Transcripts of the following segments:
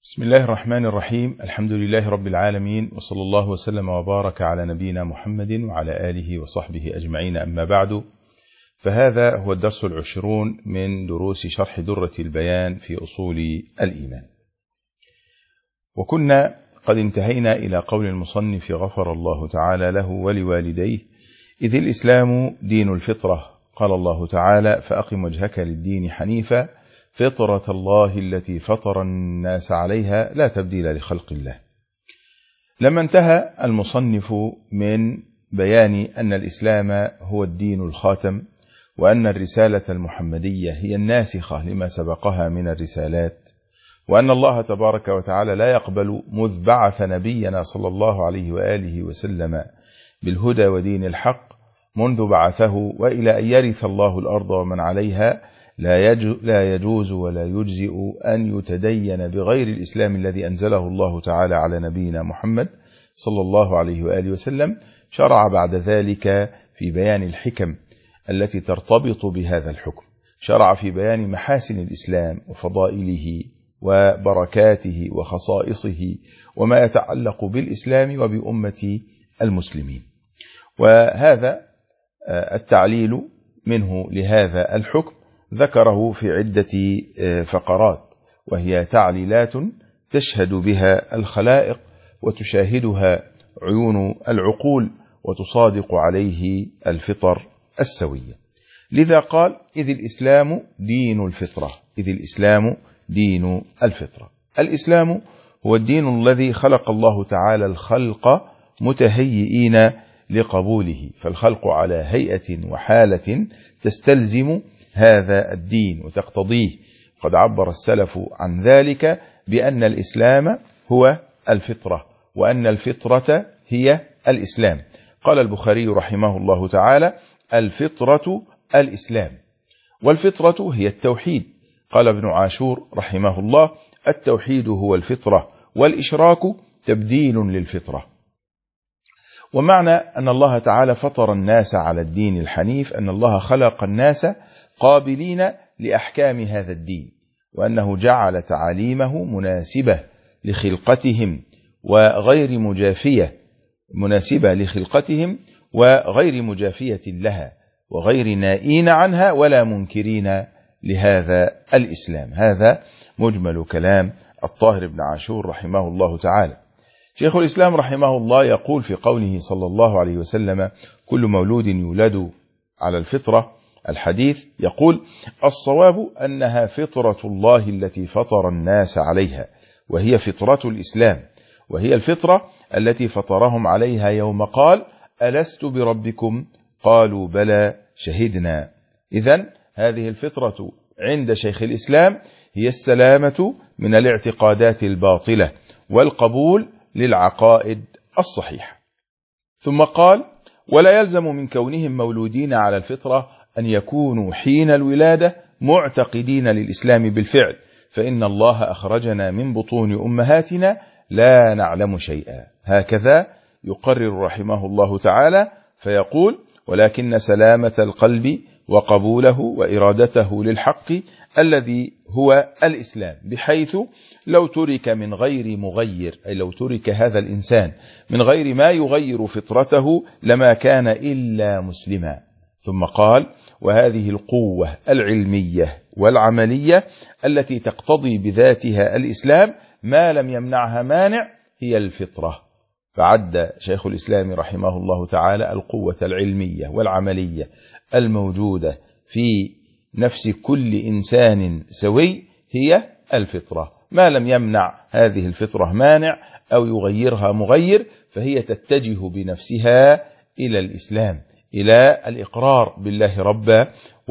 بسم الله الرحمن الرحيم. الحمد لله رب العالمين، وصلى الله وسلم وبارك على نبينا محمد وعلى آله وصحبه أجمعين، أما بعد، فهذا هو الدرس 20 من دروس شرح درة البيان في أصول الإيمان. وكنا قد انتهينا إلى قول المصنف غفر الله تعالى له ولوالديه: إذ الإسلام دين الفطرة. قال الله تعالى: فأقم وجهك للدين حنيفا فطرة الله التي فطر الناس عليها لا تبديل لخلق الله. لما انتهى المصنف من بيان أن الإسلام هو الدين الخاتم، وأن الرسالة المحمدية هي الناسخة لما سبقها من الرسالات، وأن الله تبارك وتعالى لا يقبل مذ بعث نبينا صلى الله عليه وآله وسلم بالهدى ودين الحق منذ بعثه وإلى أن يرث الله الأرض ومن عليها لا يجوز ولا يجزئ أن يتدين بغير الإسلام الذي أنزله الله تعالى على نبينا محمد صلى الله عليه وآله وسلم. شرع بعد ذلك في بيان الحكم التي ترتبط بهذا الحكم، شرع في بيان محاسن الإسلام وفضائله وبركاته وخصائصه وما يتعلق بالإسلام وبأمة المسلمين. وهذا التعليل منه لهذا الحكم ذكره في عدة فقرات، وهي تعليلات تشهد بها الخلائق وتشاهدها عيون العقول وتصادق عليه الفطر السوية. لذا قال: إذ الإسلام دين الفطرة. إذ الإسلام دين الفطرة. الإسلام هو الدين الذي خلق الله تعالى الخلق متهيئين لقبوله، فالخلق على هيئة وحالة تستلزم هذا الدين وتقتضيه. قد عبر السلف عن ذلك بأن الإسلام هو الفطرة، وأن الفطرة هي الإسلام. قال البخاري رحمه الله تعالى: الفطرة الإسلام، والفطرة هي التوحيد. قال ابن عاشور رحمه الله: التوحيد هو الفطرة، والإشراك تبديل للفطرة. ومعنى أن الله تعالى فطر الناس على الدين الحنيف أن الله خلق الناس قابلين لأحكام هذا الدين، وأنه جعل تعاليمه مناسبة لخلقتهم وغير مجافية، مناسبة لخلقتهم وغير مجافية لها، وغير نائين عنها ولا منكرين لهذا الإسلام. هذا مجمل كلام الطاهر بن عاشور رحمه الله تعالى. شيخ الإسلام رحمه الله يقول في قوله صلى الله عليه وسلم: كل مولود يولد على الفطرة، الحديث يقول: الصواب أنها فطرة الله التي فطر الناس عليها، وهي فطرة الإسلام، وهي الفطرة التي فطرهم عليها يوم قال: ألست بربكم؟ قالوا بلى شهدنا. إذن هذه الفطرة عند شيخ الإسلام هي السلامة من الاعتقادات الباطلة والقبول للعقائد الصحيحة. ثم قال: ولا يلزم من كونهم مولودين على الفطرة أن يكونوا حين الولادة معتقدين للإسلام بالفعل، فإن الله أخرجنا من بطون أمهاتنا لا نعلم شيئا. هكذا يقرر رحمه الله تعالى، فيقول: ولكن سلامة القلب وقبوله وإرادته للحق الذي هو الإسلام، بحيث لو ترك من غير مغير، أي لو ترك هذا الإنسان من غير ما يغير فطرته لما كان إلا مسلما. ثم قال: وهذه القوة العلمية والعملية التي تقتضي بذاتها الإسلام ما لم يمنعها مانع هي الفطرة. فعد شيخ الإسلام رحمه الله تعالى القوة العلمية والعملية الموجودة في نفس كل إنسان سوي هي الفطرة، ما لم يمنع هذه الفطرة مانع أو يغيرها مغير، فهي تتجه بنفسها إلى الإسلام، إلى الإقرار بالله ربا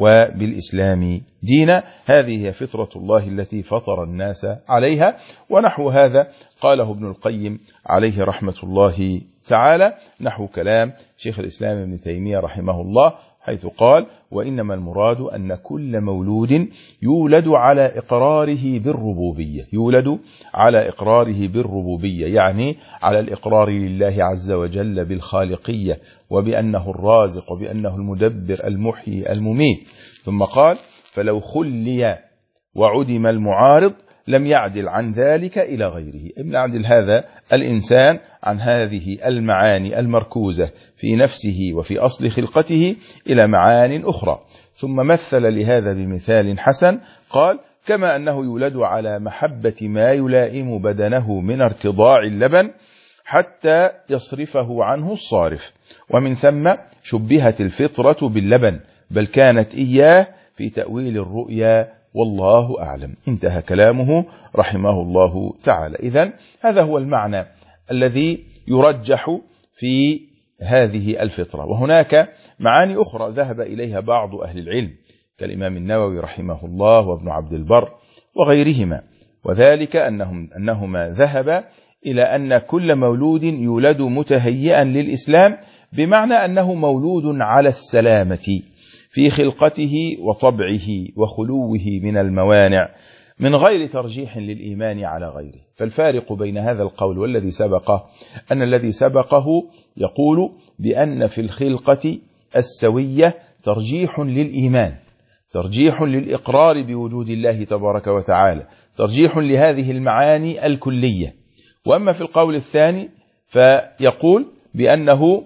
وبالإسلام دينا. هذه هي فطرة الله التي فطر الناس عليها. ونحو هذا قاله ابن القيم عليه رحمة الله تعالى، نحو كلام شيخ الإسلام ابن تيمية رحمه الله، حيث قال: وإنما المراد أن كل مولود يولد على إقراره بالربوبية، يولد على إقراره بالربوبية، يعني على الإقرار لله عز وجل بالخالقية، وبأنه الرازق، وبأنه المدبر المحيي المميت. ثم قال: فلو خلي وعدم المعارض لم يعدل عن ذلك إلى غيره. لم يعدل هذا الإنسان عن هذه المعاني المركوزة في نفسه وفي أصل خلقته إلى معان أخرى. ثم مثل لهذا بمثال حسن، قال: كما أنه يولد على محبة ما يلائم بدنه من ارتضاع اللبن حتى يصرفه عنه الصارف، ومن ثم شبهت الفطرة باللبن، بل كانت إياه في تأويل الرؤيا، والله أعلم. انتهى كلامه رحمه الله تعالى. إذن هذا هو المعنى الذي يرجح في هذه الفطرة. وهناك معاني أخرى ذهب إليها بعض أهل العلم كالإمام النووي رحمه الله وابن عبد البر وغيرهما، وذلك أنهما ذهب إلى أن كل مولود يولد متهيئا للإسلام، بمعنى أنه مولود على السلامة في خلقته وطبعه وخلوه من الموانع، من غير ترجيح للإيمان على غيره. فالفارق بين هذا القول والذي سبقه أن الذي سبقه يقول بأن في الخلقة السوية ترجيح للإيمان، ترجيح للإقرار بوجود الله تبارك وتعالى، ترجيح لهذه المعاني الكلية. وأما في القول الثاني فيقول بأنه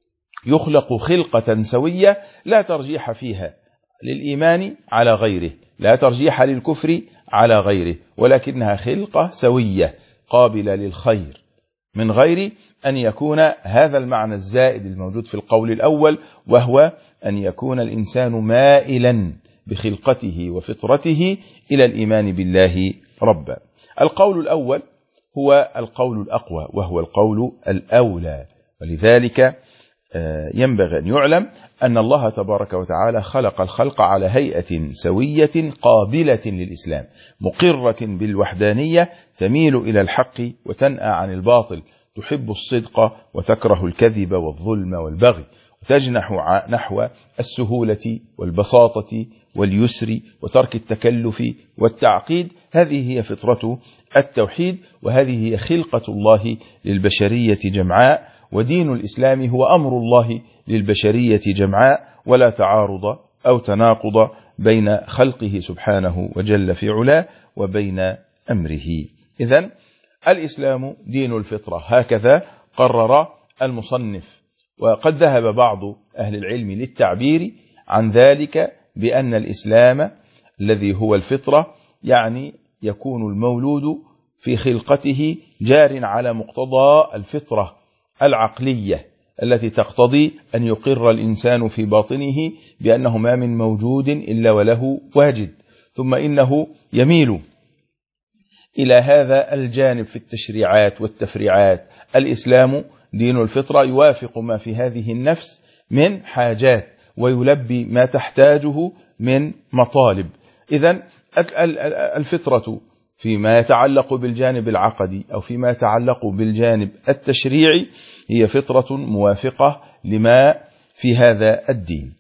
يخلق خلقة سوية لا ترجيح فيها للإيمان على غيره، لا ترجيح للكفر على غيره، ولكنها خلقة سوية قابلة للخير، من غير أن يكون هذا المعنى الزائد الموجود في القول الأول، وهو أن يكون الإنسان مائلا بخلقته وفطرته إلى الإيمان بالله ربا. القول الأول هو القول الأقوى وهو القول الأولى، ولذلك ينبغي أن يعلم أن الله تبارك وتعالى خلق الخلق على هيئة سوية قابلة للإسلام، مقرة بالوحدانية، تميل إلى الحق وتنأى عن الباطل، تحب الصدق وتكره الكذب والظلم والبغي، وتجنح نحو السهولة والبساطة واليسر وترك التكلف والتعقيد. هذه هي فطرة التوحيد، وهذه هي خلقة الله للبشرية جمعاء، ودين الإسلام هو أمر الله للبشرية جمعاء، ولا تعارض أو تناقض بين خلقه سبحانه وجل في علاه وبين أمره. إذن الإسلام دين الفطرة، هكذا قرر المصنف. وقد ذهب بعض أهل العلم للتعبير عن ذلك بأن الإسلام الذي هو الفطرة يعني يكون المولود في خلقته جار على مقتضى الفطرة العقلية التي تقتضي أن يقر الإنسان في باطنه بأنه ما من موجود إلا وله واجد، ثم إنه يميل إلى هذا الجانب في التشريعات والتفريعات. الإسلام دين الفطرة يوافق ما في هذه النفس من حاجات ويلبي ما تحتاجه من مطالب. إذن الفطرة فيما يتعلق بالجانب العقدي أو فيما يتعلق بالجانب التشريعي هي فطرة موافقة لما في هذا الدين.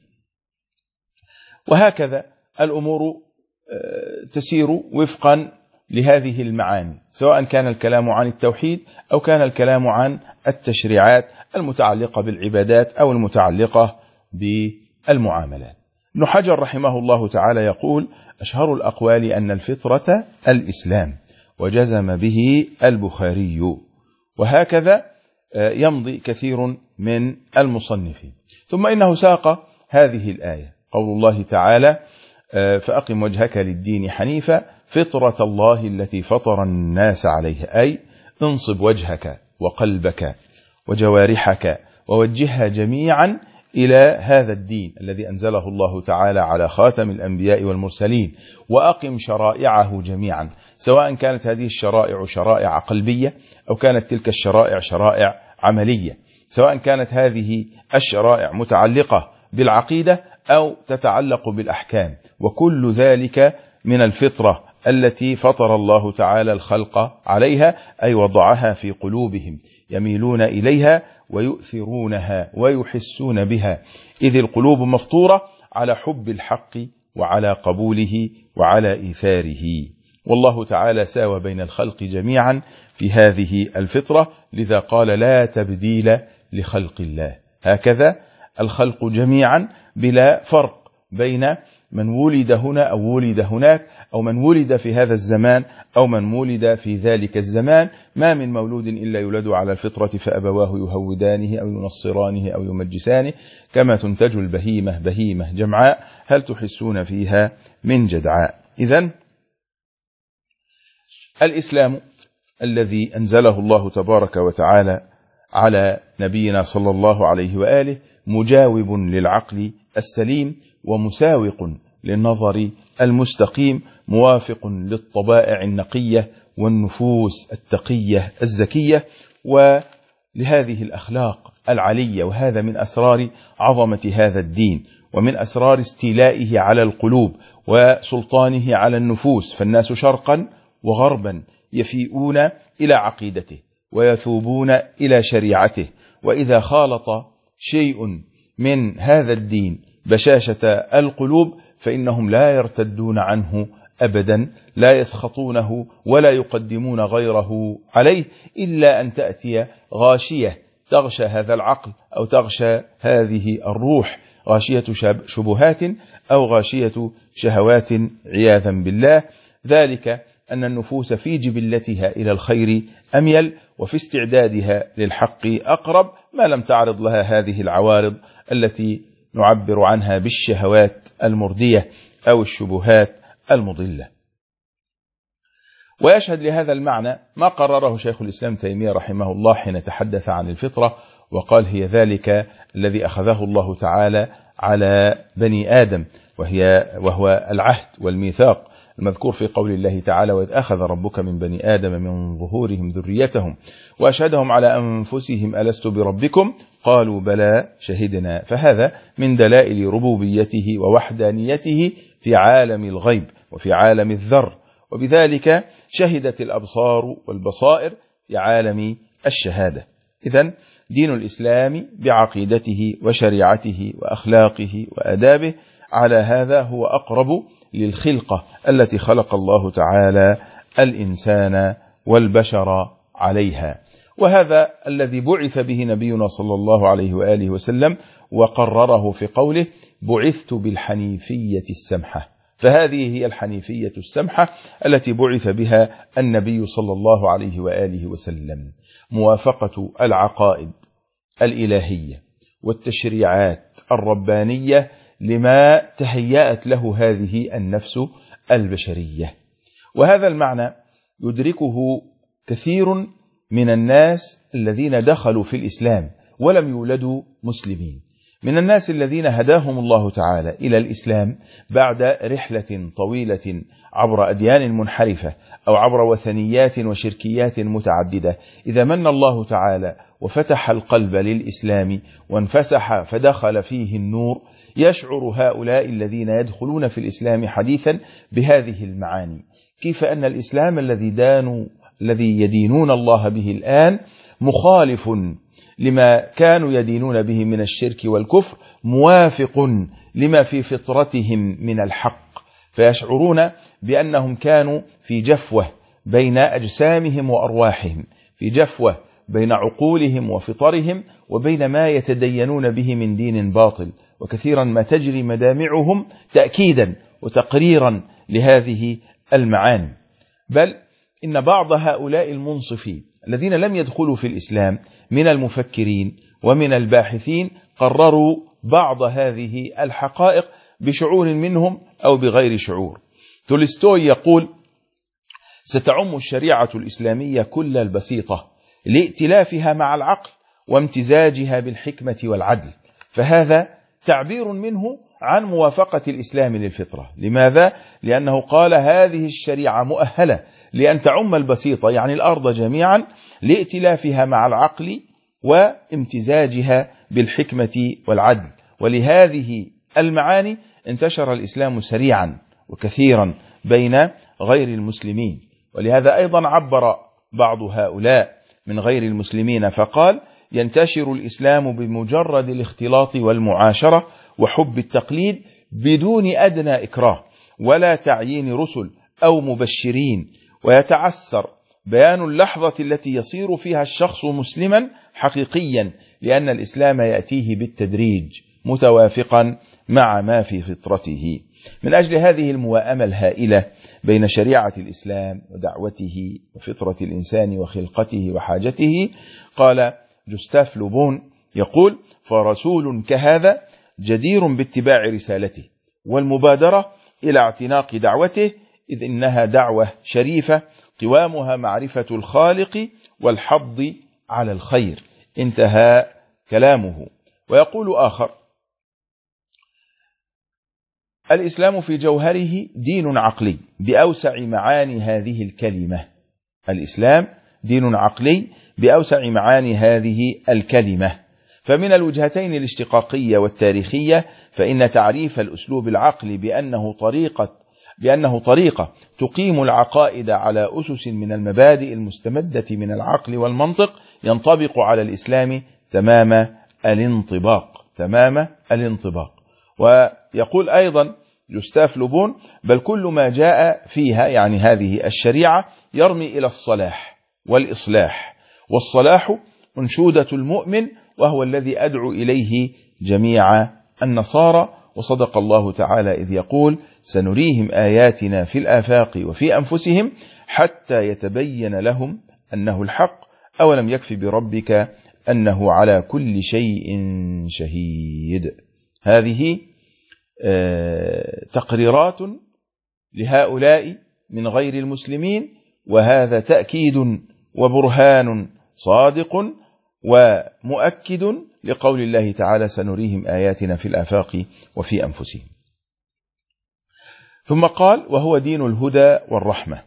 وهكذا الأمور تسير وفقا لهذه المعاني، سواء كان الكلام عن التوحيد أو كان الكلام عن التشريعات المتعلقة بالعبادات أو المتعلقة بالمعاملات. ابن حجر رحمه الله تعالى يقول: أشهر الأقوال أن الفطرة الإسلام، وجزم به البخاري. وهكذا يمضي كثير من المصنفين. ثم إنه ساق هذه الآية، قول الله تعالى: فأقم وجهك للدين حنيفا فطرة الله التي فطر الناس عليها، أي انصب وجهك وقلبك وجوارحك ووجهها جميعا إلى هذا الدين الذي أنزله الله تعالى على خاتم الأنبياء والمرسلين، وأقم شرائعه جميعا، سواء كانت هذه الشرائع شرائع قلبية أو كانت تلك الشرائع شرائع عملية، سواء كانت هذه الشرائع متعلقة بالعقيدة أو تتعلق بالأحكام، وكل ذلك من الفطرة التي فطر الله تعالى الخلق عليها، أي وضعها في قلوبهم يميلون إليها ويؤثرونها ويحسون بها، إذ القلوب مفطورة على حب الحق وعلى قبوله وعلى إيثاره. والله تعالى ساوى بين الخلق جميعا في هذه الفطرة، لذا قال: لا تبديل لخلق الله. هكذا الخلق جميعا بلا فرق بين من ولد هنا أو ولد هناك، أو من ولد في هذا الزمان أو من ولد في ذلك الزمان. ما من مولود إلا يولد على الفطرة فأبواه يهودانه أو ينصرانه أو يمجسانه، كما تنتج البهيمة بهيمة جمعاء هل تحسون فيها من جدعاء. إذن الإسلام الذي أنزله الله تبارك وتعالى على نبينا صلى الله عليه وآله مجاوب للعقل السليم، ومساوق للنظر المستقيم، موافق للطبائع النقية والنفوس التقية الزكية، ولهذه الأخلاق العلية. وهذا من أسرار عظمة هذا الدين، ومن أسرار استيلائه على القلوب وسلطانه على النفوس. فالناس شرقا وغربا يفيئون إلى عقيدته ويثوبون إلى شريعته، وإذا خالط شيء من هذا الدين بشاشة القلوب فإنهم لا يرتدون عنه أبدا، لا يسخطونه ولا يقدمون غيره عليه، إلا أن تأتي غاشية تغشى هذا العقل أو تغشى هذه الروح، غاشية شبهات أو غاشية شهوات عياذا بالله. ذلك أن النفوس في جبلتها إلى الخير أميل، وفي استعدادها للحق أقرب، ما لم تعرض لها هذه العوارض التي نعبر عنها بالشهوات المردية أو الشبهات المضلة. ويشهد لهذا المعنى ما قرره شيخ الإسلام تيمية رحمه الله حين تحدث عن الفطرة وقال: هي ذلك الذي أخذه الله تعالى على بني آدم، وهو العهد والميثاق المذكور في قول الله تعالى: وإذ أخذ ربك من بني آدم من ظهورهم ذريتهم وأشهدهم على أنفسهم ألست بربكم قالوا بلى شهدنا. فهذا من دلائل ربوبيته ووحدانيته في عالم الغيب وفي عالم الذر، وبذلك شهدت الأبصار والبصائر في عالم الشهادة. إذن دين الإسلام بعقيدته وشريعته وأخلاقه وأدابه على هذا هو أقرب للخلقة التي خلق الله تعالى الإنسان والبشر عليها. وهذا الذي بعث به نبينا صلى الله عليه وآله وسلم، وقرره في قوله: بعثت بالحنيفية السمحة. فهذه هي الحنيفية السمحة التي بعث بها النبي صلى الله عليه وآله وسلم، موافقة العقائد الإلهية والتشريعات الربانية لما تهيأت له هذه النفس البشرية. وهذا المعنى يدركه كثير من الناس الذين دخلوا في الإسلام ولم يولدوا مسلمين، من الناس الذين هداهم الله تعالى إلى الإسلام بعد رحلة طويلة عبر أديان منحرفة أو عبر وثنيات وشركيات متعددة. إذا من الله تعالى وفتح القلب للإسلام وانفسح فدخل فيه النور، يشعر هؤلاء الذين يدخلون في الإسلام حديثا بهذه المعاني: كيف أن الإسلام الذي يدينون الله به الآن مخالف لما كانوا يدينون به من الشرك والكفر، موافق لما في فطرتهم من الحق. فيشعرون بأنهم كانوا في جفوة بين أجسامهم وأرواحهم، في جفوة بين عقولهم وفطرهم وبين ما يتدينون به من دين باطل. وكثيرا ما تجري مدامعهم تأكيدا وتقريرا لهذه المعاني. بل إن بعض هؤلاء المنصفين الذين لم يدخلوا في الإسلام من المفكرين ومن الباحثين قرروا بعض هذه الحقائق بشعور منهم أو بغير شعور. تولستوي يقول: ستعم الشريعة الإسلامية كل البسيطة لائتلافها مع العقل وامتزاجها بالحكمة والعدل. فهذا تعبير منه عن موافقة الإسلام للفطرة. لماذا؟ لأنه قال: هذه الشريعة مؤهلة لأن تعم البسيطة يعني الأرض جميعا لائتلافها مع العقل وامتزاجها بالحكمة والعدل. ولهذه المعاني انتشر الإسلام سريعا وكثيرا بين غير المسلمين. ولهذا أيضا عبر بعض هؤلاء من غير المسلمين فقال: ينتشر الإسلام بمجرد الاختلاط والمعاشرة وحب التقليد بدون أدنى إكراه ولا تعيين رسل أو مبشرين، ويتعسر بيان اللحظة التي يصير فيها الشخص مسلما حقيقيا، لأن الإسلام يأتيه بالتدريج متوافقا مع ما في فطرته. من أجل هذه الموائمة الهائلة بين شريعة الإسلام ودعوته وفطرة الإنسان وخلقته وحاجته، قال جوستاف لوبون يقول: فرسول كهذا جدير باتباع رسالته والمبادرة إلى اعتناق دعوته، إذ إنها دعوة شريفة قوامها معرفة الخالق والحض على الخير. انتهى كلامه. ويقول آخر: الإسلام في جوهره دين عقلي بأوسع معاني هذه الكلمة. الإسلام دين عقلي بأوسع معاني هذه الكلمة. فمن الوجهتين الاشتقاقية والتاريخية، فإن تعريف الأسلوب العقلي بأنه طريقة تقيم العقائد على أسس من المبادئ المستمدة من العقل والمنطق ينطبق على الإسلام تمام الانطباق. ويقول أيضا جوستاف لوبون: بل كل ما جاء فيها، يعني هذه الشريعة، يرمي إلى الصلاح والإصلاح، والصلاح أنشودة المؤمن، وهو الذي أدعو إليه جميع النصارى. وصدق الله تعالى إذ يقول: سنريهم آياتنا في الآفاق وفي أنفسهم حتى يتبين لهم أنه الحق أولم يكف بربك أنه على كل شيء شهيد. هذه تقريرات لهؤلاء من غير المسلمين، وهذا تأكيد وبرهان صادق ومؤكد لقول الله تعالى: سنريهم آياتنا في الآفاق وفي أنفسهم. ثم قال: وهو دين الهدى والرحمة.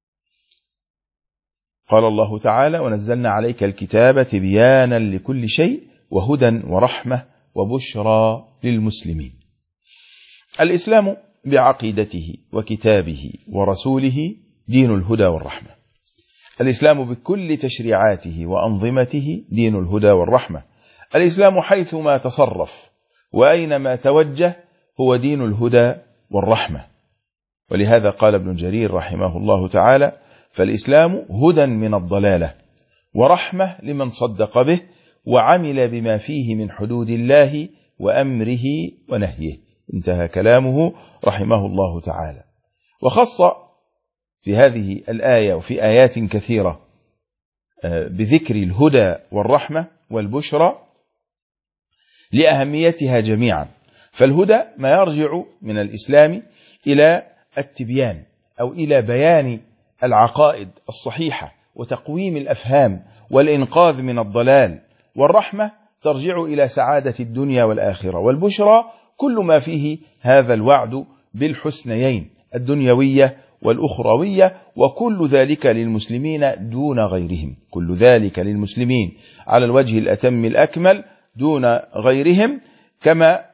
قال الله تعالى: ونزلنا عليك الكتاب تبيانا لكل شيء وهدى ورحمة وبشرى للمسلمين. الإسلام بعقيدته وكتابه ورسوله دين الهدى والرحمة. الإسلام بكل تشريعاته وأنظمته دين الهدى والرحمة. الإسلام حيثما تصرف وأينما توجه هو دين الهدى والرحمة. ولهذا قال ابن جرير رحمه الله تعالى: فالإسلام هدى من الضلالة ورحمة لمن صدق به وعمل بما فيه من حدود الله وأمره ونهيه. انتهى كلامه رحمه الله تعالى. وخص في هذه الآية وفي آيات كثيرة بذكر الهدى والرحمة والبشرى لأهميتها جميعا. فالهدى ما يرجع من الإسلام إلى التبيان أو إلى بيان العقائد الصحيحة وتقويم الأفهام والإنقاذ من الضلال. والرحمة ترجع إلى سعادة الدنيا والآخرة. والبشرى كل ما فيه هذا الوعد بالحسنيين الدنيوية والأخروية، وكل ذلك للمسلمين دون غيرهم. كل ذلك للمسلمين على الوجه الأتم الأكمل دون غيرهم، كما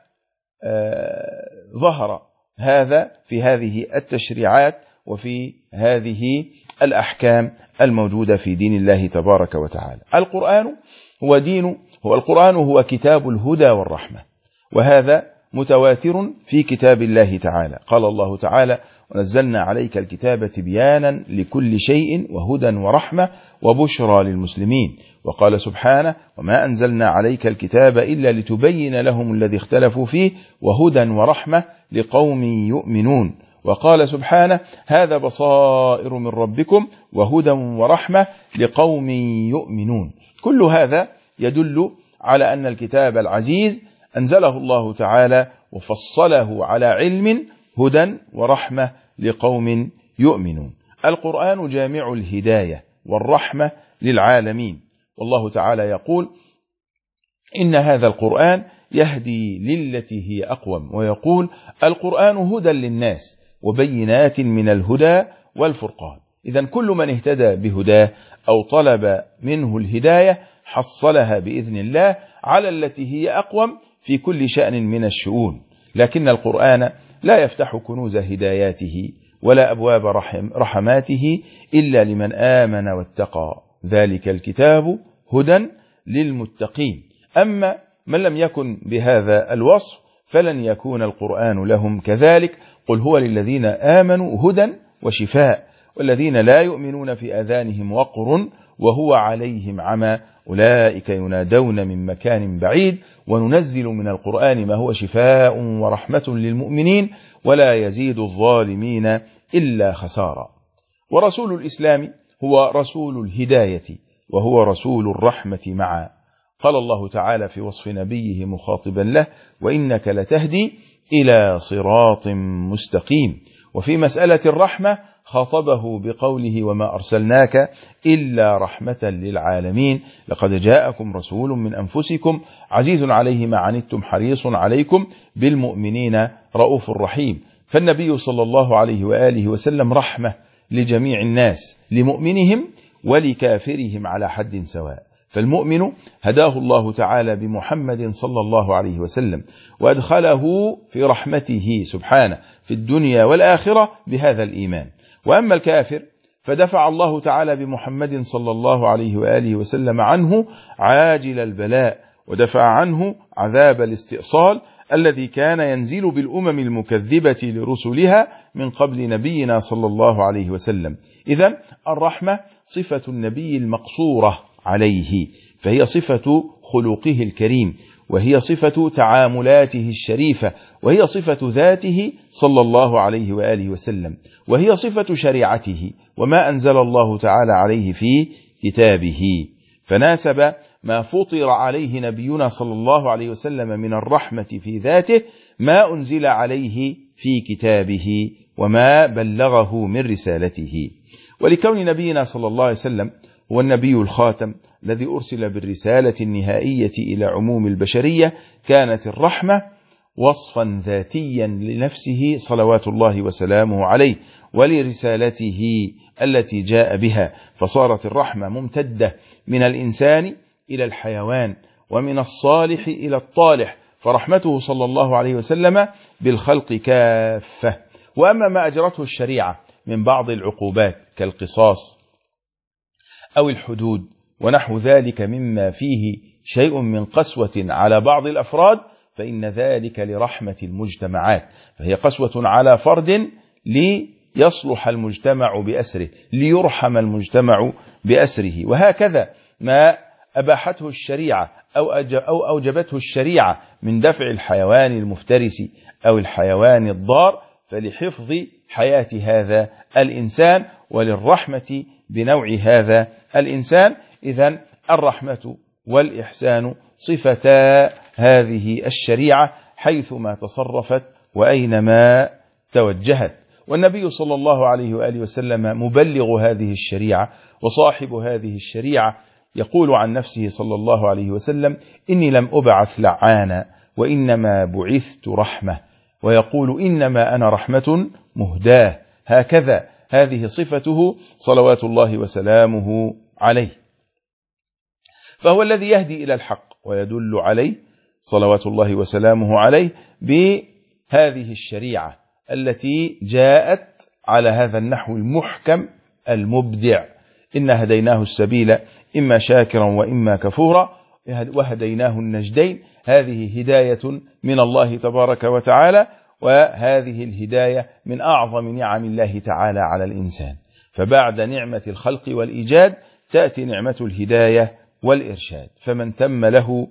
ظهر هذا في هذه التشريعات وفي هذه الأحكام الموجودة في دين الله تبارك وتعالى. القرآن هو كتاب الهدى والرحمة، وهذا متواتر في كتاب الله تعالى. قال الله تعالى: ونزلنا عليك الكتاب تبيانا لكل شيء وهدى ورحمة وبشرى للمسلمين. وقال سبحانه: وما أنزلنا عليك الكتاب إلا لتبين لهم الذي اختلفوا فيه وهدى ورحمة لقوم يؤمنون. وقال سبحانه: هذا بصائر من ربكم وهدى ورحمة لقوم يؤمنون. كل هذا يدل على أن الكتاب العزيز أنزله الله تعالى وفصله على علم هدى ورحمة لقوم يؤمنون. القرآن جامع الهداية والرحمة للعالمين. والله تعالى يقول: إن هذا القرآن يهدي للتي هي أقوم. ويقول: القرآن هدى للناس وبينات من الهدى والفرقان. إذن كل من اهتدى بهداه أو طلب منه الهداية حصلها بإذن الله على التي هي أقوم في كل شأن من الشؤون. لكن القرآن لا يفتح كنوز هداياته ولا أبواب رحماته إلا لمن آمن واتقى. ذلك الكتاب هدى للمتقين. أما من لم يكن بهذا الوصف فلن يكون القرآن لهم كذلك. قل هو للذين آمنوا هدى وشفاء، والذين لا يؤمنون في آذانهم وقر وهو عليهم عمى أولئك ينادون من مكان بعيد وننزل من القرآن ما هو شفاء ورحمة للمؤمنين ولا يزيد الظالمين إلا خسارا. ورسول الإسلام هو رسول الهداية وهو رسول الرحمة معا. قال الله تعالى في وصف نبيه مخاطبا له: وإنك لتهدي إلى صراط مستقيم. وفي مسألة الرحمة خاطبه بقوله: وما أرسلناك إلا رحمة للعالمين لقد جاءكم رسول من أنفسكم عزيز عليه ما عنتم حريص عليكم بالمؤمنين رؤوف رحيم. فالنبي صلى الله عليه وآله وسلم رحمة لجميع الناس، لمؤمنهم ولكافرهم على حد سواء. فالمؤمن هداه الله تعالى بمحمد صلى الله عليه وسلم وأدخله في رحمته سبحانه في الدنيا والآخرة بهذا الإيمان. وأما الكافر فدفع الله تعالى بمحمد صلى الله عليه وآله وسلم عنه عاجل البلاء، ودفع عنه عذاب الاستئصال الذي كان ينزل بالأمم المكذبة لرسلها من قبل نبينا صلى الله عليه وسلم. إذن الرحمة صفة النبي المقصورة عليه، فهي صفة خلقه الكريم، وهي صفة تعاملاته الشريفة، وهي صفة ذاته صلى الله عليه وآله وسلم، وهي صفة شريعته وما أنزل الله تعالى عليه في كتابه. فناسب ما فطر عليه نبينا صلى الله عليه وسلم من الرحمة في ذاته ما أنزل عليه في كتابه وما بلغه من رسالته. ولكون نبينا صلى الله عليه وسلم هو النبي الخاتم الذي أرسل بالرسالة النهائية إلى عموم البشرية، كانت الرحمة وصفا ذاتيا لنفسه صلوات الله وسلامه عليه ولرسالته التي جاء بها، فصارت الرحمة ممتدة من الإنسان إلى الحيوان ومن الصالح إلى الطالح، فرحمته صلى الله عليه وسلم بالخلق كافة. وأما ما أجرته الشريعة من بعض العقوبات كالقصاص أو الحدود ونحو ذلك مما فيه شيء من قسوة على بعض الأفراد، فإن ذلك لرحمة المجتمعات، فهي قسوة على فرد ليصلح المجتمع بأسره، ليرحم المجتمع بأسره. وهكذا ما أباحته الشريعة أو أوجبته الشريعة من دفع الحيوان المفترس أو الحيوان الضار، فلحفظ حياة هذا الإنسان وللرحمة بنوع هذا الإنسان. إذن الرحمة والإحسان صفتا هذه الشريعة حيثما تصرفت وأينما توجهت. والنبي صلى الله عليه وآله وسلم مبلغ هذه الشريعة وصاحب هذه الشريعة، يقول عن نفسه صلى الله عليه وسلم: إني لم أبعث لعانا وإنما بعثت رحمة، ويقول: إنما أنا رحمة مهداة. هكذا هذه صفته صلوات الله وسلامه عليه. فهو الذي يهدي إلى الحق ويدل عليه صلوات الله وسلامه عليه بهذه الشريعة التي جاءت على هذا النحو المحكم المبدع: إنا هديناه السبيل إما شاكرا وإما كفورا وهديناه النجدين. هذه هداية من الله تبارك وتعالى، وهذه الهداية من أعظم نعم الله تعالى على الإنسان. فبعد نعمة الخلق والإيجاد تأتي نعمة الهداية والإرشاد، فمن تم له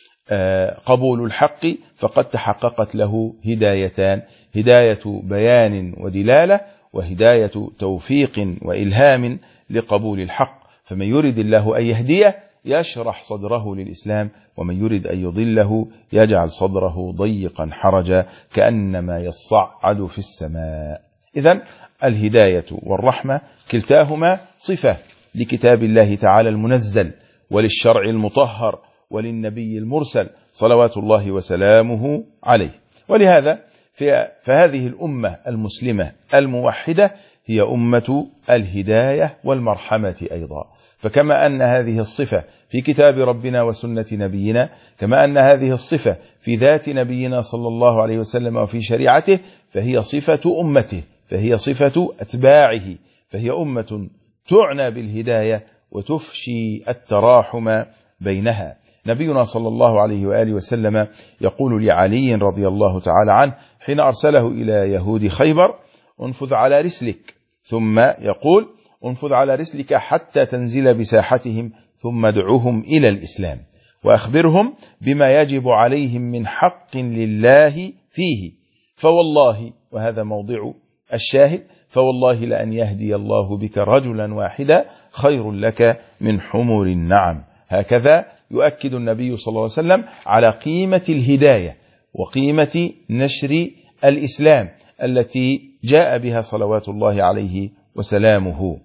قبول الحق فقد تحققت له هدايتان: هداية بيان ودلالة، وهداية توفيق وإلهام لقبول الحق. فمن يرد الله أن يهديه يشرح صدره للإسلام، ومن يرد أن يضله يجعل صدره ضيقا حرجا كأنما يصعد في السماء. إذن الهداية والرحمة كلتاهما صفة لكتاب الله تعالى المنزل وللشرع المطهر وللنبي المرسل صلوات الله وسلامه عليه. ولهذا فهذه الأمة المسلمة الموحدة هي أمة الهداية والمرحمة أيضا. فكما أن هذه الصفة في كتاب ربنا وسنة نبينا، كما أن هذه الصفة في ذات نبينا صلى الله عليه وسلم وفي شريعته، فهي صفة أمته، فهي صفة أتباعه، فهي أمة تعنى بالهداية وتفشي التراحم بينها. نبينا صلى الله عليه وآله وسلم يقول لعلي رضي الله تعالى عنه حين أرسله إلى يهود خيبر: انفذ على رسلك، ثم يقول: انفذ على رسلك حتى تنزل بساحتهم ثم ادعوهم إلى الإسلام وأخبرهم بما يجب عليهم من حق لله فيه، فوالله، وهذا موضع الشاهد، فوالله لأن يهدي الله بك رجلا واحدا خير لك من حمر النعم. هكذا يؤكد النبي صلى الله عليه وسلم على قيمة الهداية وقيمة نشر الإسلام التي جاء بها صلوات الله عليه وسلامه.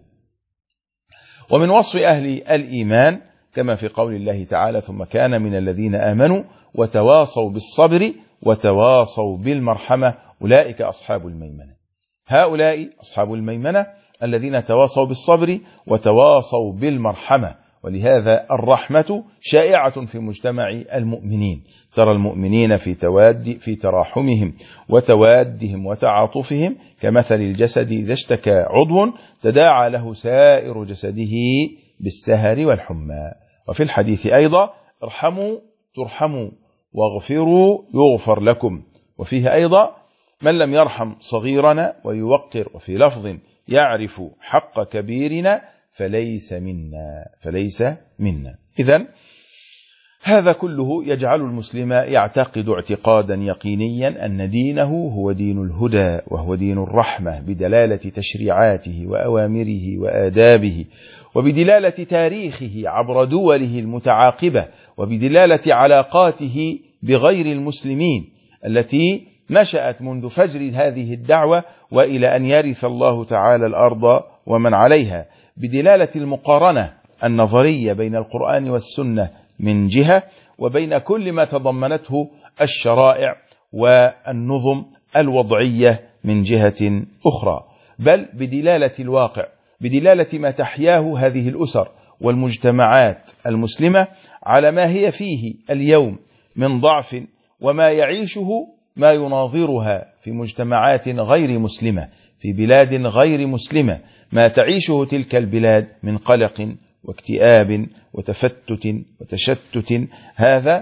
ومن وصف أهل الإيمان كما في قول الله تعالى: ثم كان من الذين آمنوا وتواصوا بالصبر وتواصوا بالمرحمة أولئك أصحاب الميمنة. هؤلاء أصحاب الميمنة الذين تواصوا بالصبر وتواصوا بالمرحمة، ولهذا الرحمة شائعة في مجتمع المؤمنين. ترى المؤمنين في تراحمهم وتوادهم وتعاطفهم كمثل الجسد إذا اشتكى عضو تداعى له سائر جسده بالسهر والحمى. وفي الحديث أيضا: ارحموا ترحموا واغفروا يغفر لكم. وفيه أيضا: من لم يرحم صغيرنا ويوقر، وفي لفظ: يعرف حق كبيرنا فليس منا. إذن هذا كله يجعل المسلم يعتقد اعتقادا يقينيا أن دينه هو دين الهدى وهو دين الرحمة، بدلالة تشريعاته وأوامره وآدابه، وبدلالة تاريخه عبر دوله المتعاقبة، وبدلالة علاقاته بغير المسلمين التي نشأت منذ فجر هذه الدعوة وإلى أن يرث الله تعالى الأرض ومن عليها، بدلالة المقارنة النظرية بين القرآن والسنة من جهة، وبين كل ما تضمنته الشرائع والنظم الوضعية من جهة أخرى، بل بدلالة الواقع، بدلالة ما تحياه هذه الأسر والمجتمعات المسلمة على ما هي فيه اليوم من ضعف، وما يعيشه ما يناظرها في مجتمعات غير مسلمة، في بلاد غير مسلمة، ما تعيشه تلك البلاد من قلق واكتئاب وتفتت وتشتت. هذا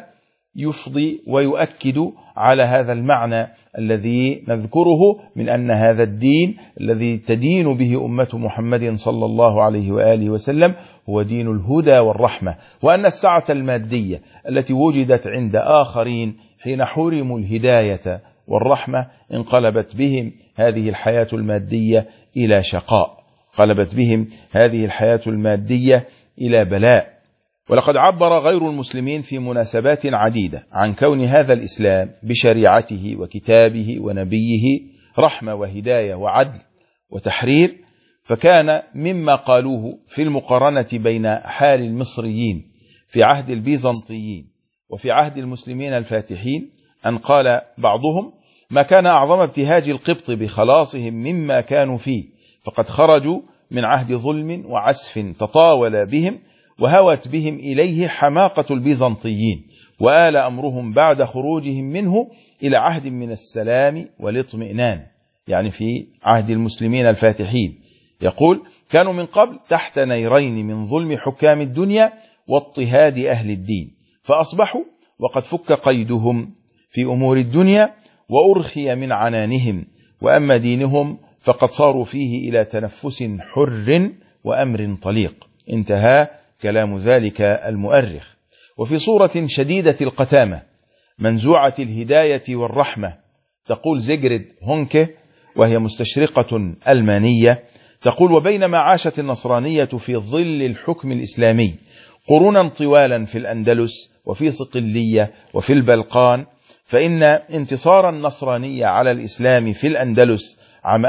يفضي ويؤكد على هذا المعنى الذي نذكره من أن هذا الدين الذي تدين به أمة محمد صلى الله عليه وآله وسلم هو دين الهدى والرحمة، وأن السعة المادية التي وجدت عند آخرين حين حرموا الهداية والرحمة انقلبت بهم هذه الحياة المادية إلى شقاء، قلبت بهم هذه الحياة المادية إلى بلاء. ولقد عبر غير المسلمين في مناسبات عديدة عن كون هذا الإسلام بشريعته وكتابه ونبيه رحمة وهداية وعدل وتحرير، فكان مما قالوه في المقارنة بين حال المصريين في عهد البيزنطيين وفي عهد المسلمين الفاتحين أن قال بعضهم: ما كان أعظم ابتهاج القبط بخلاصهم مما كانوا فيه، فقد خرجوا من عهد ظلم وعسف تطاول بهم وهوت بهم إليه حماقة البيزنطيين، وآل أمرهم بعد خروجهم منه إلى عهد من السلام والاطمئنان، يعني في عهد المسلمين الفاتحين. يقول: كانوا من قبل تحت نيرين من ظلم حكام الدنيا واضطهاد أهل الدين، فأصبحوا وقد فك قيدهم في أمور الدنيا وأرخي من عنانهم، وأما دينهم فقد صاروا فيه إلى تنفس حر وأمر طليق. انتهى كلام ذلك المؤرخ. وفي صورة شديدة القتامة منزوعة الهداية والرحمة تقول زيغريد هونكه، وهي مستشرقة ألمانية، تقول: وبينما عاشت النصرانية في ظل الحكم الإسلامي قرونا طوالا في الأندلس وفي صقلية وفي البلقان، فإن انتصار النصرانية على الإسلام في الأندلس عام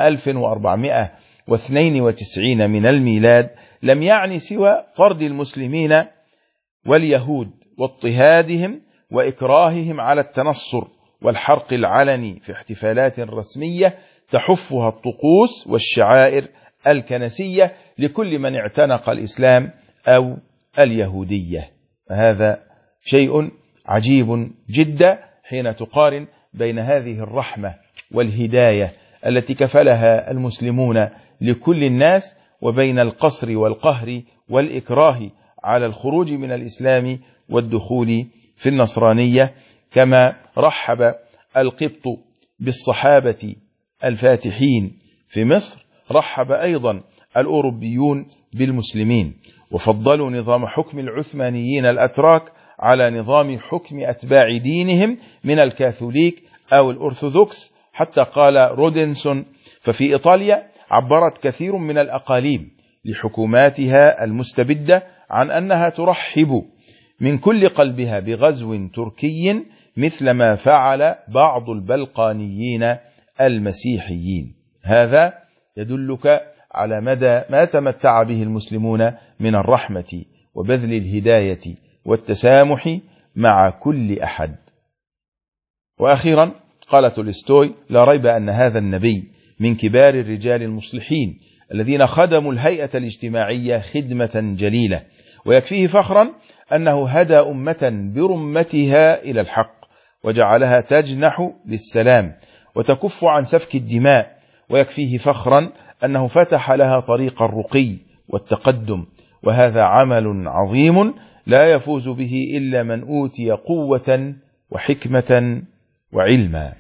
1492 من الميلاد لم يعني سوى طرد المسلمين واليهود واضطهادهم وإكراههم على التنصر والحرق العلني في احتفالات رسمية تحفها الطقوس والشعائر الكنسية لكل من اعتنق الإسلام أو اليهودية. هذا شيء عجيب جدا حين تقارن بين هذه الرحمة والهداية التي كفلها المسلمون لكل الناس وبين القصر والقهر والإكراه على الخروج من الإسلام والدخول في النصرانية. كما رحب القبط بالصحابة الفاتحين في مصر، رحب أيضا الأوروبيون بالمسلمين، وفضلوا نظام حكم العثمانيين الأتراك على نظام حكم أتباع دينهم من الكاثوليك أو الأرثوذكس. حتى قال رودنسون: ففي إيطاليا عبرت كثير من الأقاليم لحكوماتها المستبدة عن أنها ترحب من كل قلبها بغزو تركي مثل ما فعل بعض البلقانيين المسيحيين. هذا يدلك على مدى ما تمتع به المسلمون من الرحمة وبذل الهداية والتسامح مع كل أحد. وأخيرا قال تولستوي: لا ريب أن هذا النبي من كبار الرجال المصلحين الذين خدموا الهيئة الاجتماعية خدمة جليلة، ويكفيه فخرا أنه هدى أمة برمتها إلى الحق وجعلها تجنح للسلام وتكف عن سفك الدماء، ويكفيه فخرا أنه فتح لها طريق الرقي والتقدم، وهذا عمل عظيم لا يفوز به إلا من أوتي قوة وحكمة وعلما.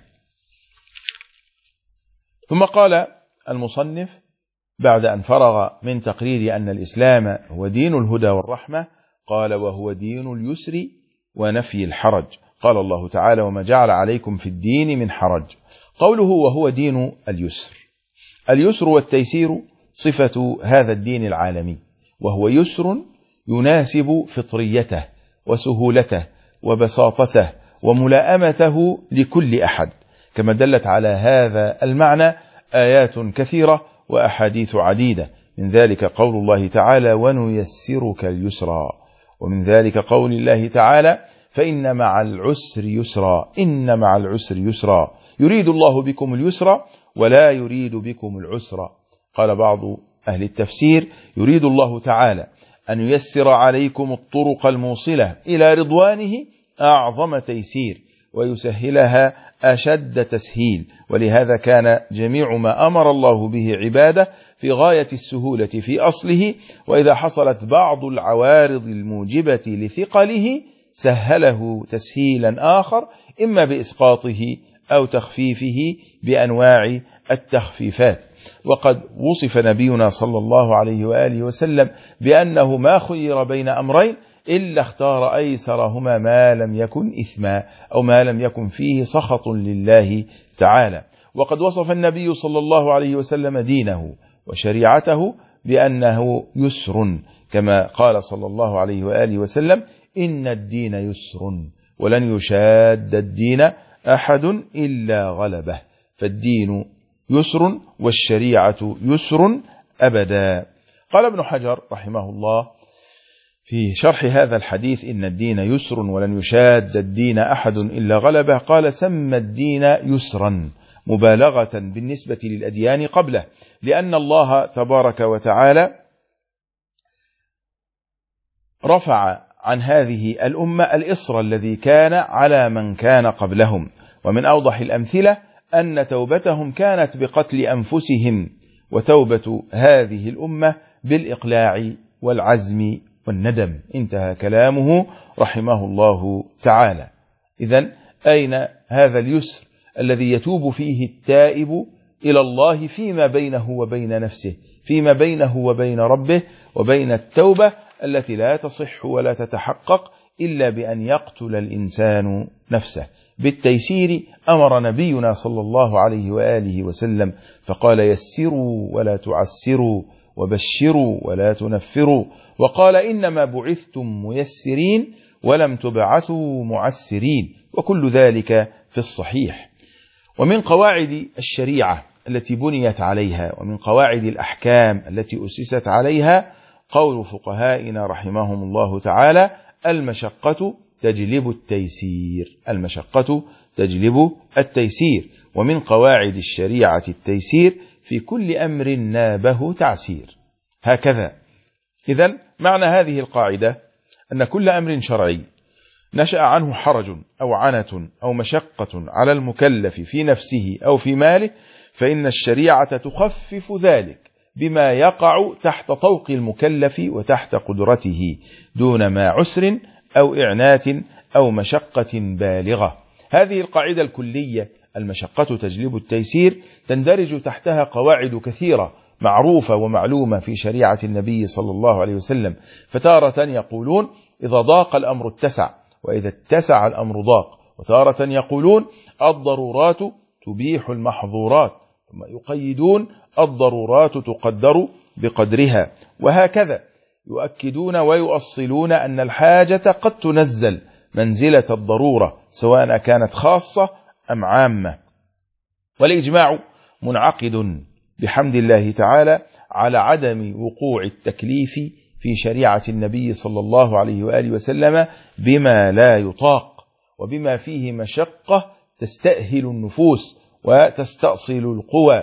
ثم قال المصنف بعد أن فرغ من تقرير أن الإسلام هو دين الهدى والرحمة، قال: وهو دين اليسر ونفي الحرج. قال الله تعالى: وما جعل عليكم في الدين من حرج. قوله وهو دين اليسر، اليسر والتيسير صفة هذا الدين العالمي، وهو يسر يناسب فطريته وسهولته وبساطته وملائمته لكل أحد، كما دلت على هذا المعنى آيات كثيرة وأحاديث عديدة. من ذلك قول الله تعالى: ونيسرك اليسرى. ومن ذلك قول الله تعالى: فإن مع العسر يسرا، إن مع العسر يسرا، يريد الله بكم اليسر ولا يريد بكم العسر. قال بعض أهل التفسير: يريد الله تعالى أن ييسر عليكم الطرق الموصلة إلى رضوانه أعظم تيسير ويسهلها أشد تسهيل، ولهذا كان جميع ما أمر الله به عباده في غاية السهولة في أصله، وإذا حصلت بعض العوارض الموجبة لثقله سهله تسهيلا آخر، إما بإسقاطه أو تخفيفه بأنواع التخفيفات. وقد وصف نبينا صلى الله عليه وآله وسلم بأنه ما خير بين أمرين إلا اختار أيسرهما ما لم يكن إثما أو ما لم يكن فيه سخط لله تعالى. وقد وصف النبي صلى الله عليه وسلم دينه وشريعته بأنه يسر، كما قال صلى الله عليه وآله وسلم: إن الدين يسر ولن يشاد الدين أحد إلا غلبه. فالدين يسر والشريعة يسر أبدا. قال ابن حجر رحمه الله في شرح هذا الحديث: إن الدين يسر ولن يشاد الدين أحد إلا غلبه، قال: سمى الدين يسرا مبالغة بالنسبة للأديان قبله، لأن الله تبارك وتعالى رفع عن هذه الأمة الإصر الذي كان على من كان قبلهم. ومن أوضح الأمثلة أن توبتهم كانت بقتل أنفسهم، وتوبة هذه الأمة بالإقلاع والعزم والندم. انتهى كلامه رحمه الله تعالى. إذن أين هذا اليسر الذي يتوب فيه التائب إلى الله فيما بينه وبين نفسه، فيما بينه وبين ربه، وبين التوبة التي لا تصح ولا تتحقق إلا بأن يقتل الإنسان نفسه. بالتيسير أمر نبينا صلى الله عليه وآله وسلم فقال: يسروا ولا تعسروا وبشروا ولا تنفروا، وقال: إنما بعثتم ميسرين ولم تبعثوا معسرين، وكل ذلك في الصحيح. ومن قواعد الشريعة التي بنيت عليها ومن قواعد الأحكام التي أسست عليها قول فقهائنا رحمهم الله تعالى: المشقة تجلب التيسير، المشقة تجلب التيسير. ومن قواعد الشريعة التيسير في كل أمر نابه تعسير. هكذا إذن معنى هذه القاعدة أن كل أمر شرعي نشأ عنه حرج أو عنة أو مشقة على المكلف في نفسه أو في ماله، فإن الشريعة تخفف ذلك بما يقع تحت طوق المكلف وتحت قدرته، دون ما عسر أو إعنات أو مشقة بالغة. هذه القاعدة الكلية المشقة تجلب التيسير تندرج تحتها قواعد كثيرة معروفة ومعلومة في شريعة النبي صلى الله عليه وسلم. فتارة يقولون إذا ضاق الأمر اتسع، وإذا اتسع الأمر ضاق. وتارة يقولون الضرورات تبيح المحظورات، ثم يقيدون الضرورات تقدر بقدرها. وهكذا يؤكدون ويؤصلون أن الحاجة قد تنزل منزلة الضرورة سواء كانت خاصة أم عامة. والإجماع منعقد بحمد الله تعالى على عدم وقوع التكليف في شريعة النبي صلى الله عليه وآله وسلم بما لا يطاق، وبما فيه مشقة تستأهل النفوس وتستأصل القوى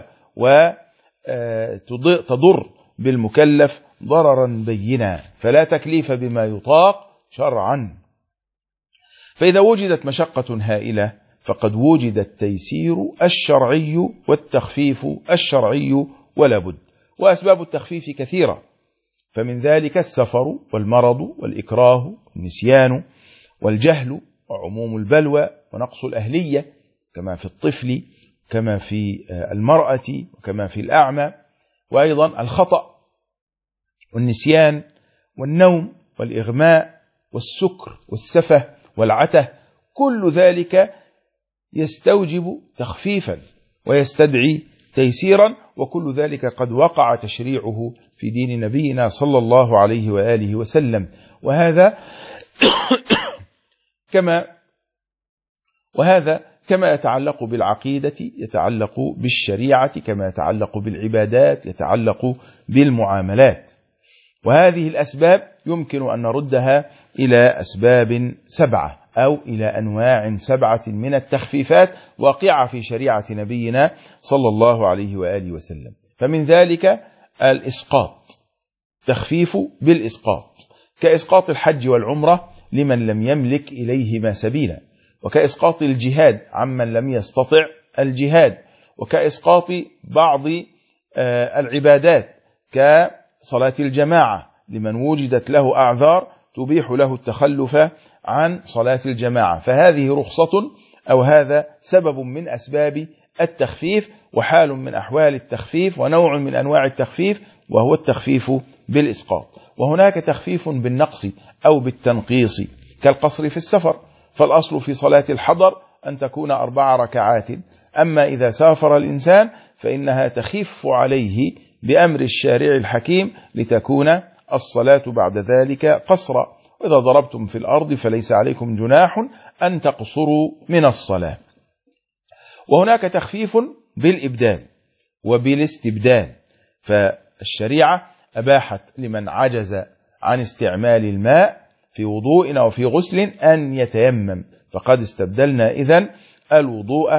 وتضر بالمكلف ضررا بينا، فلا تكليف بما يطاق شرعا. فإذا وجدت مشقة هائلة فقد وجد التيسير الشرعي والتخفيف الشرعي ولا بد. وأسباب التخفيف كثيرة، فمن ذلك السفر والمرض والإكراه والنسيان والجهل وعموم البلوى ونقص الأهلية كما في الطفل كما في المرأة وكما في الأعمى، وأيضا الخطأ والنسيان والنوم والإغماء والسكر والسفه والعته. كل ذلك يستوجب تخفيفا ويستدعي تيسيرا، وكل ذلك قد وقع تشريعه في دين نبينا صلى الله عليه وآله وسلم. وهذا كما يتعلق بالعقيدة يتعلق بالشريعة، كما يتعلق بالعبادات يتعلق بالمعاملات. وهذه الأسباب يمكن أن نردها إلى أسباب 7 أو إلى أنواع 7 من التخفيفات واقعة في شريعة نبينا صلى الله عليه وآله وسلم. فمن ذلك الإسقاط، تخفيف بالإسقاط، كإسقاط الحج والعمرة لمن لم يملك إليهما سبيلا، وكإسقاط الجهاد عمن لم يستطع الجهاد، وكإسقاط بعض العبادات كصلاة الجماعة لمن وجدت له أعذار تبيح له التخلف عن صلاة الجماعة، فهذه رخصة أو هذا سبب من أسباب التخفيف، وحال من أحوال التخفيف ونوع من أنواع التخفيف، وهو التخفيف بالإسقاط. وهناك تخفيف بالنقص أو بالتنقيص كالقصر في السفر، فالأصل في صلاة الحضر أن تكون 4 ركعات، أما إذا سافر الإنسان فإنها تخف عليه بأمر الشارع الحكيم لتكون الصلاة بعد ذلك قصرا. وإذا ضربتم في الأرض فليس عليكم جناح أن تقصروا من الصلاة. وهناك تخفيف بالإبدال وبالاستبدال، فالشريعة أباحت لمن عجز عن استعمال الماء في وضوء أو في غسل أن يتيمم، فقد استبدلنا إذن الوضوء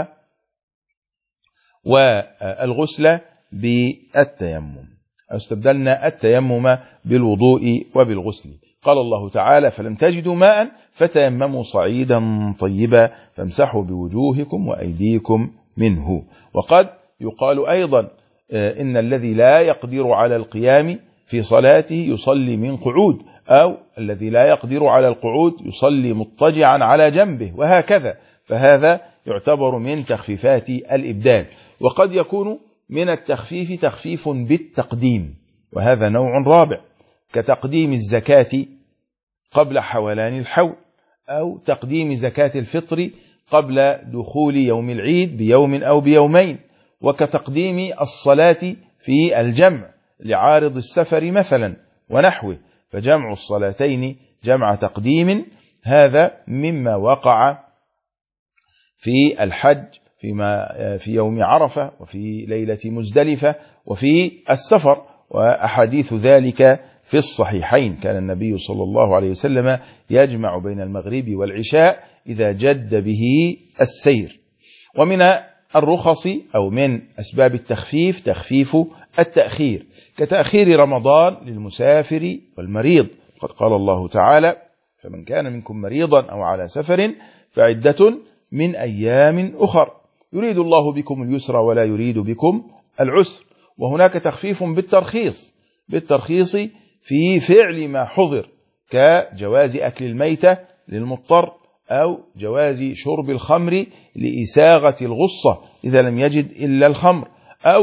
والغسل بالتيمم، أو استبدلنا التيمم بالوضوء وبالغسل. قال الله تعالى فلم تجدوا ماء فتيمموا صعيدا طيبا فامسحوا بوجوهكم وأيديكم منه. وقد يقال أيضا إن الذي لا يقدر على القيام في صلاته يصلي من قعود، أو الذي لا يقدر على القعود يصلي مضطجعا على جنبه، وهكذا. فهذا يعتبر من تخفيفات الإبدال. وقد يكون من التخفيف تخفيف بالتقديم، وهذا نوع رابع، كتقديم الزكاة قبل حولان الحول، أو تقديم زكاة الفطر قبل دخول يوم العيد بيوم أو بيومين، وكتقديم الصلاة في الجمع لعارض السفر مثلا ونحوه، فجمع الصلاتين جمع تقديم، هذا مما وقع في الحج في يوم عرفة وفي ليلة مزدلفة وفي السفر، وأحاديث ذلك في الصحيحين. كان النبي صلى الله عليه وسلم يجمع بين المغرب والعشاء إذا جد به السير. ومن الرخص أو من أسباب التخفيف تخفيف التأخير، كتأخير رمضان للمسافر والمريض، قد قال الله تعالى فمن كان منكم مريضا أو على سفر فعدة من أيام أخر يريد الله بكم اليسر ولا يريد بكم العسر. وهناك تخفيف بالترخيص في فعل ما حظر، كجواز أكل الميتة للمضطر، أو جواز شرب الخمر لإساغة الغصة إذا لم يجد إلا الخمر، أو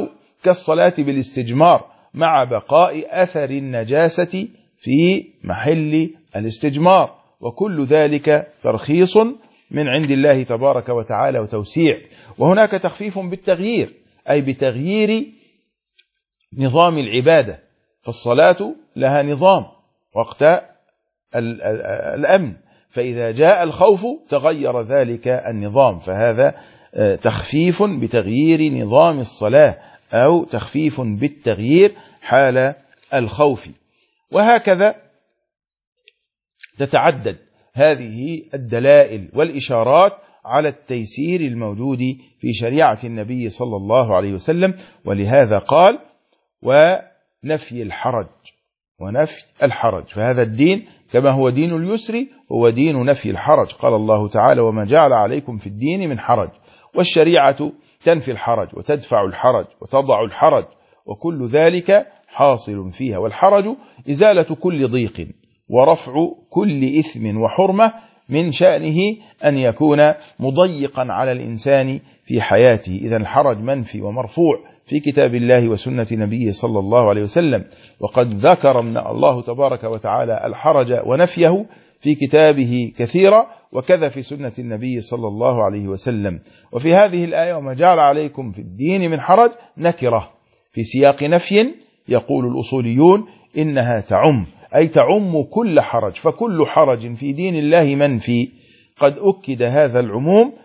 كالصلاة بالاستجمار مع بقاء أثر النجاسة في محل الاستجمار، وكل ذلك ترخيص من عند الله تبارك وتعالى وتوسيع. وهناك تخفيف بالتغيير، أي بتغيير نظام العبادة، فالصلاة لها نظام وقت الأمن، فإذا جاء الخوف تغير ذلك النظام، فهذا تخفيف بتغيير نظام الصلاة أو تخفيف بالتغيير حال الخوف. وهكذا تتعدد هذه الدلائل والإشارات على التيسير الموجود في شريعة النبي صلى الله عليه وسلم. ولهذا قال ونفي الحرج، فهذا الدين كما هو دين اليسر هو دين نفي الحرج. قال الله تعالى وما جعل عليكم في الدين من حرج، والشريعة تنفي الحرج وتدفع الحرج وتضع الحرج، وكل ذلك حاصل فيها. والحرج إزالة كل ضيق ورفع كل إثم وحرمة من شأنه أن يكون مضيقا على الإنسان في حياته. إذن الحرج منفي ومرفوع في كتاب الله وسنة نبيه صلى الله عليه وسلم، وقد ذكر من الله تبارك وتعالى الحرج ونفيه في كتابه كثيرا، وكذا في سنة النبي صلى الله عليه وسلم. وفي هذه الآية وما جعل عليكم في الدين من حرج نكرة في سياق نفي، يقول الأصوليون إنها تعم، أي تعم كل حرج، فكل حرج في دين الله منفي. قد أكد هذا العموم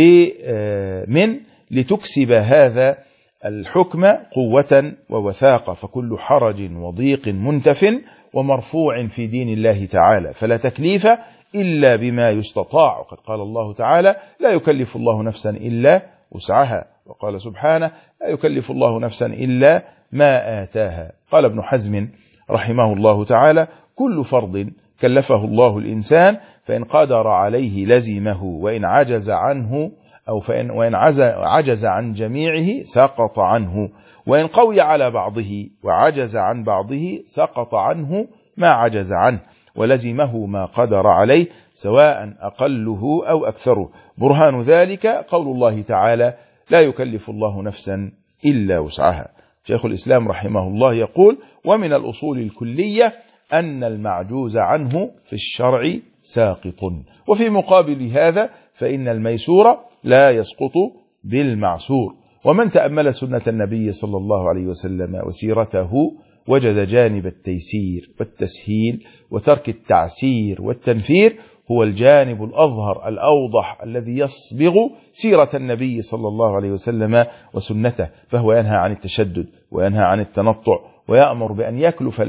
من لتكسب هذا الحكم قوة ووثاقة، فكل حرج وضيق منتف ومرفوع في دين الله تعالى، فلا تكليف إلا بما يستطاع. وقد قال الله تعالى لا يكلف الله نفسا إلا وسعها، وقال سبحانه لا يكلف الله نفسا إلا ما آتاها. قال ابن حزم رحمه الله تعالى كل فرض كلفه الله الإنسان فإن قدر عليه لزمه، وإن عجز عنه وإن عجز عن جميعه سقط عنه، وإن قوي على بعضه وعجز عن بعضه سقط عنه ما عجز عنه، ولزمه ما قدر عليه سواء أقله أو أكثره. برهان ذلك قول الله تعالى لا يكلف الله نفسا إلا وسعها. شيخ الإسلام رحمه الله يقول ومن الأصول الكلية أن المعجوز عنه في الشرع ساقط، وفي مقابل هذا فإن الميسور لا يسقط بالمعسور. ومن تأمل سنة النبي صلى الله عليه وسلم وسيرته وجد جانب التيسير والتسهيل وترك التعسير والتنفير هو الجانب الأظهر الأوضح الذي يصبغ سيرة النبي صلى الله عليه وسلم وسنته، فهو ينهى عن التشدد وينهى عن التنطع، ويأمر بأن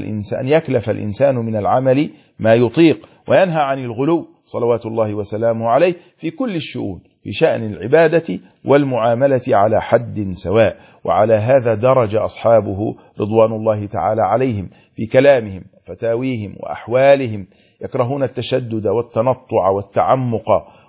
يكلف الإنسان من العمل ما يطيق، وينهى عن الغلو صلوات الله وسلامه عليه في كل الشؤون، في شأن العبادة والمعاملة على حد سواء. وعلى هذا درج أصحابه رضوان الله تعالى عليهم في كلامهم وفتاويهم وأحوالهم، يكرهون التشدد والتنطع والتعمق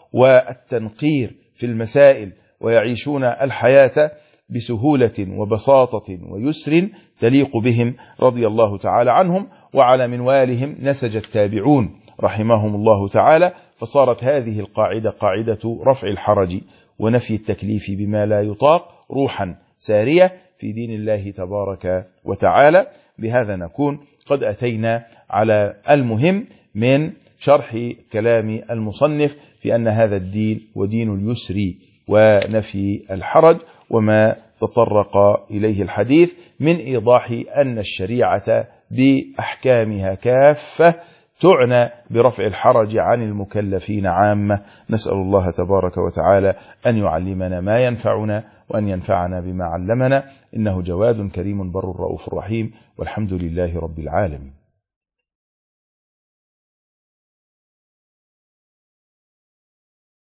والتنقير في المسائل، ويعيشون الحياة بسهولة وبساطة ويسر تليق بهم رضي الله تعالى عنهم. وعلى منوالهم نسج التابعون رحمهم الله تعالى، فصارت هذه القاعدة قاعدة رفع الحرج ونفي التكليف بما لا يطاق روحا سارية في دين الله تبارك وتعالى. بهذا نكون قد أتينا على المهم من شرح كلام المصنف في أن هذا الدين ودين اليسر ونفي الحرج، وما تطرق إليه الحديث من إيضاح أن الشريعة بأحكامها كافة تعنى برفع الحرج عن المكلفين عامة. نسأل الله تبارك وتعالى أن يعلمنا ما ينفعنا وأن ينفعنا بما علمنا، إنه جواد كريم بر رؤوف رحيم، والحمد لله رب العالمين.